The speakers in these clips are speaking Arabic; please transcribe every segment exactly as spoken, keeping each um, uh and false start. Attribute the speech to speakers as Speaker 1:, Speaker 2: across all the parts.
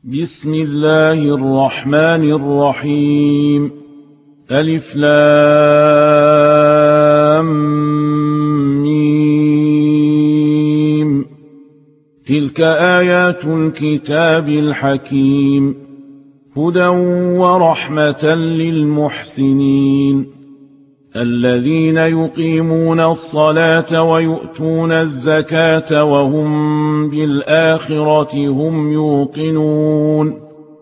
Speaker 1: بسم الله الرحمن الرحيم. ألف لام ميم. تلك آيات الكتاب الحكيم، هدى ورحمة للمحسنين الذين يقيمون الصلاة ويؤتون الزكاة وهم بالآخرة هم يوقنون.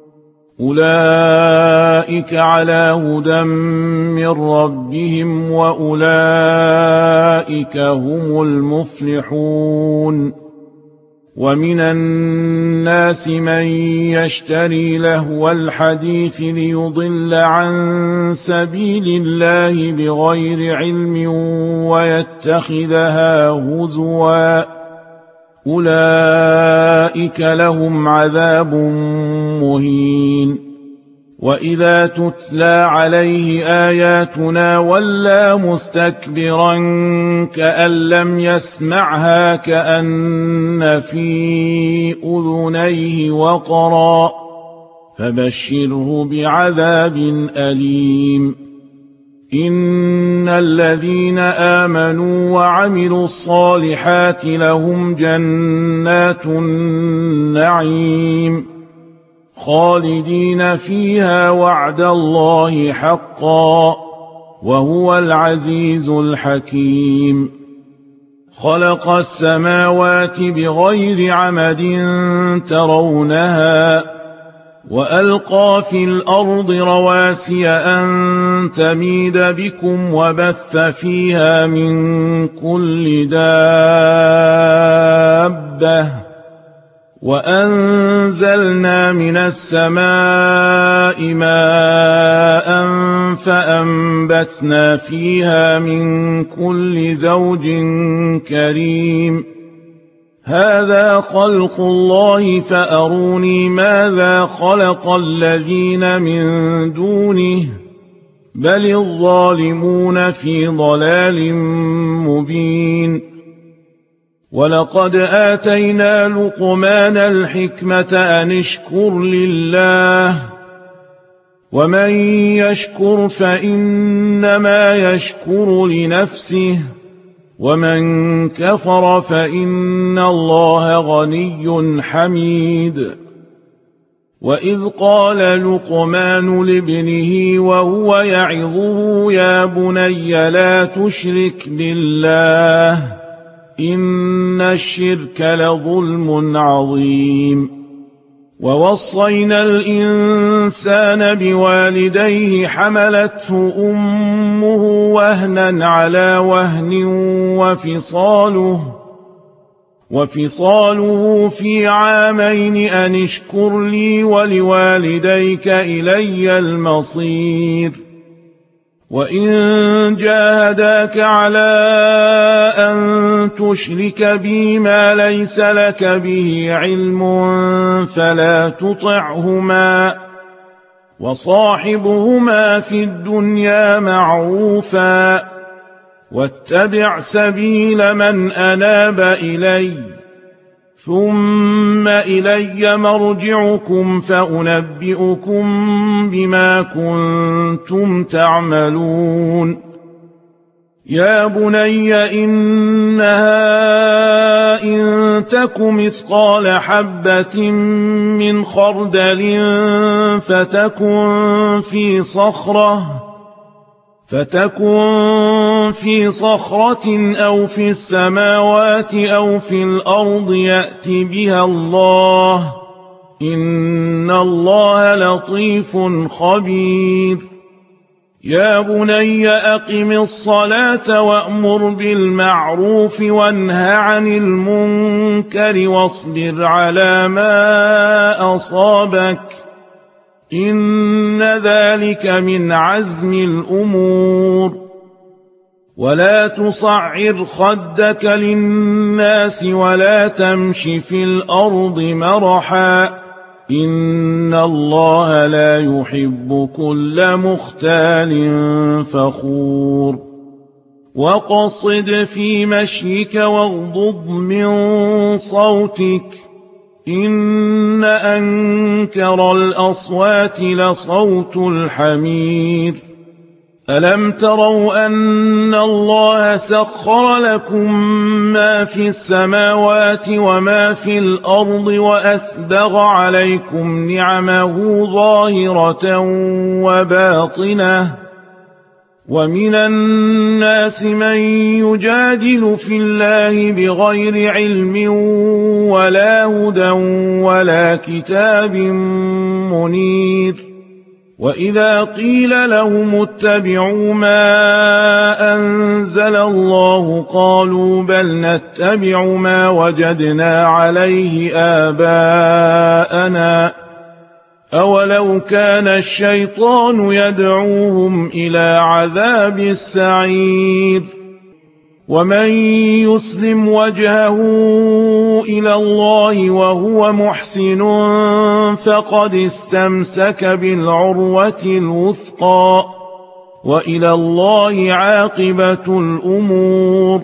Speaker 1: أولئك على هدى من ربهم وأولئك هم المفلحون. ومن الناس من يشتري لهو الحديث ليضل عن سبيل الله بغير علم ويتخذها هزوا، أولئك لهم عذاب مهين. وإذا تتلى عليه آياتنا ولى مستكبرا كأن لم يسمعها كأن في أذنيه وقرا، فبشره بعذاب أليم. إن الذين آمنوا وعملوا الصالحات لهم جنات النعيم خالدين فيها وعد الله حقا، وهو العزيز الحكيم. خلق السماوات بغير عمد ترونها، وألقى في الأرض رواسي أن تميد بكم وبث فيها من كل دابة، وأنزلنا من السماء ماء فأنبتنا فيها من كل زوج كريم. هذا خلق الله فأروني ماذا خلق الذين من دونه، بل الظالمون في ضلال مبين. ولقد آتينا لقمان الحكمة أن اشكر لله، ومن يشكر فإنما يشكر لنفسه، ومن كفر فإن الله غني حميد. وإذ قال لقمان لابنه وهو يعظه يا بني لا تشرك بالله إن الشرك لظلم عظيم. ووصينا الإنسان بوالديه حملته أمه وهنا على وهن وفصاله وفصاله في عامين أن اشكر لي ولوالديك إلي المصير. وإن جاهداك على أن تشرك بي ما ليس لك به علم فلا تطعهما، وصاحبهما في الدنيا معروفا، واتبع سبيل من أناب إلي، ثم إلي مرجعكم فأنبئكم بما كنتم تعملون. يا بني إنها إن تك مثقال حبة من خردل فتكن في صخرة فتكن في صخرة أو في السماوات أو في الأرض يأت بها الله، إن الله لطيف خبير. يا بني أقم الصلاة وأمر بالمعروف وانه عن المنكر واصبر على ما أصابك، إن ذلك من عزم الأمور. ولا تصعر خدك للناس ولا تمش في الأرض مرحا، إن الله لا يحب كل مختال فخور. واقصد في مشيك واغضض من صوتك إن أنكر الأصوات لصوت الحمير ألم تروا أن الله سخر لكم ما في السماوات وما في الأرض وأسبغ عليكم نعمه ظاهرة وباطنة ومن الناس من يجادل في الله بغير علم ولا هدى ولا كتاب منير وإذا قيل لهم اتبعوا ما أنزل الله قالوا بل نتبع ما وجدنا عليه آباءنا أولو كان الشيطان يدعوهم إلى عذاب السعير ومن يسلم وجهه إلى الله وهو محسن فقد استمسك بالعروة الوثقى وإلى الله عاقبة الأمور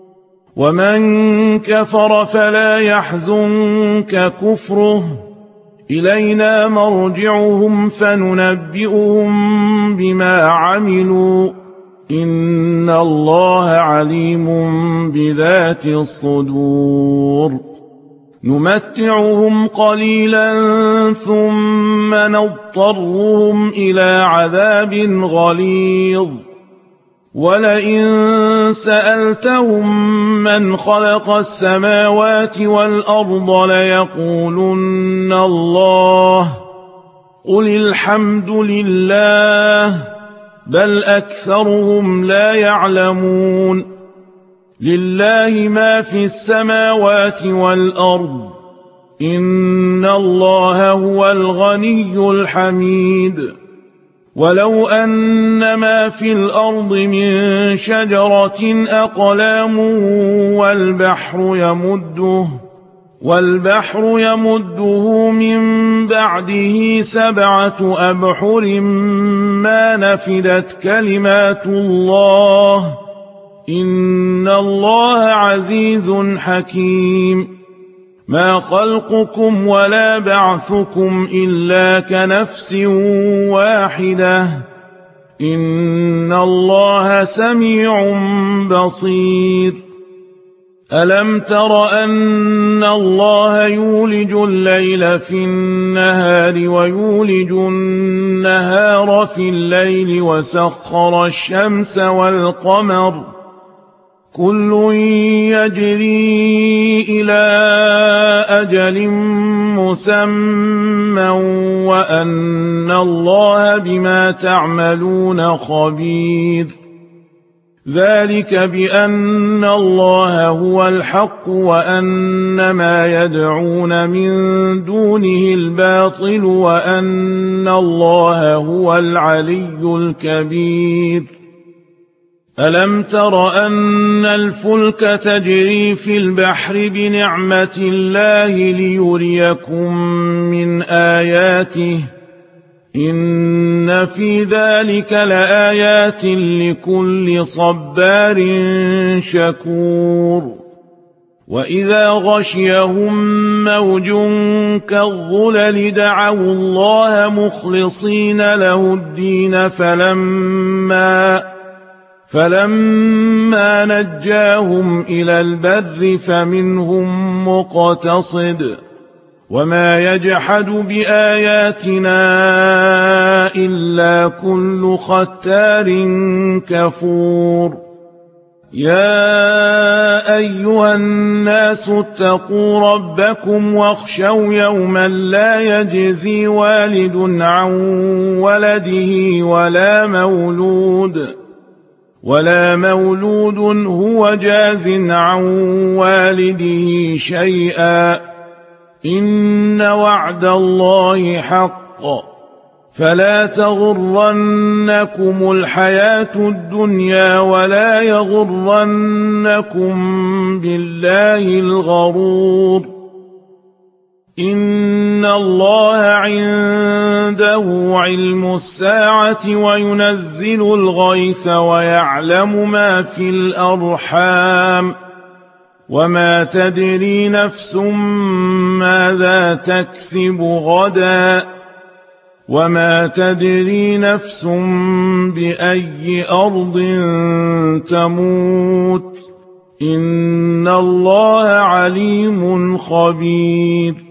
Speaker 1: ومن كفر فلا يحزنك كفره إلينا مرجعهم فننبئهم بما عملوا إن الله عليم بذات الصدور نمتعهم قليلا ثم نضطرهم إلى عذاب غليظ ولئن سألتهم من خلق السماوات والأرض ليقولن الله قل الحمد لله بل أكثرهم لا يعلمون لله ما في السماوات والأرض إن الله هو الغني الحميد ولو أن ما في الأرض من شجرة أقلام والبحر يمده والبحر يمده من بعده سبعة أبحر ما نفدت كلمات الله إن الله عزيز حكيم ما خلقكم ولا بعثكم إلا كنفس واحدة إن الله سميع بصير ألم تر أن الله يولج الليل في النهار ويولج النهار في الليل وسخر الشمس والقمر كل يجري إلى أجل مسمى وأن الله بما تعملون خبير ذلك بأن الله هو الحق وأن ما يدعون من دونه الباطل وأن الله هو العلي الكبير ألم تر أن الفلك تجري في البحر بنعمة الله ليريكم من آياته إن في ذلك لآيات لكل صبار شكور وإذا غشيهم موج كالظلل دعوا الله مخلصين له الدين فلما فلما نجاهم إلى البر فمنهم مقتصد وما يجحد بآياتنا إلا كل ختار كفور يا أيها الناس اتقوا ربكم واخشوا يوما لا يجزي والد عن ولده ولا مولود ولا مولود هو جاز عن والده شيئا إن وعد الله حق فلا تغرنكم الحياة الدنيا ولا يغرنكم بالله الغرور إن الله عنده علم الساعة وينزل الغيث ويعلم ما في الأرحام وما تدري نفس ماذا تكسب غدا وما تدري نفس بأي أرض تموت إن الله عليم خبير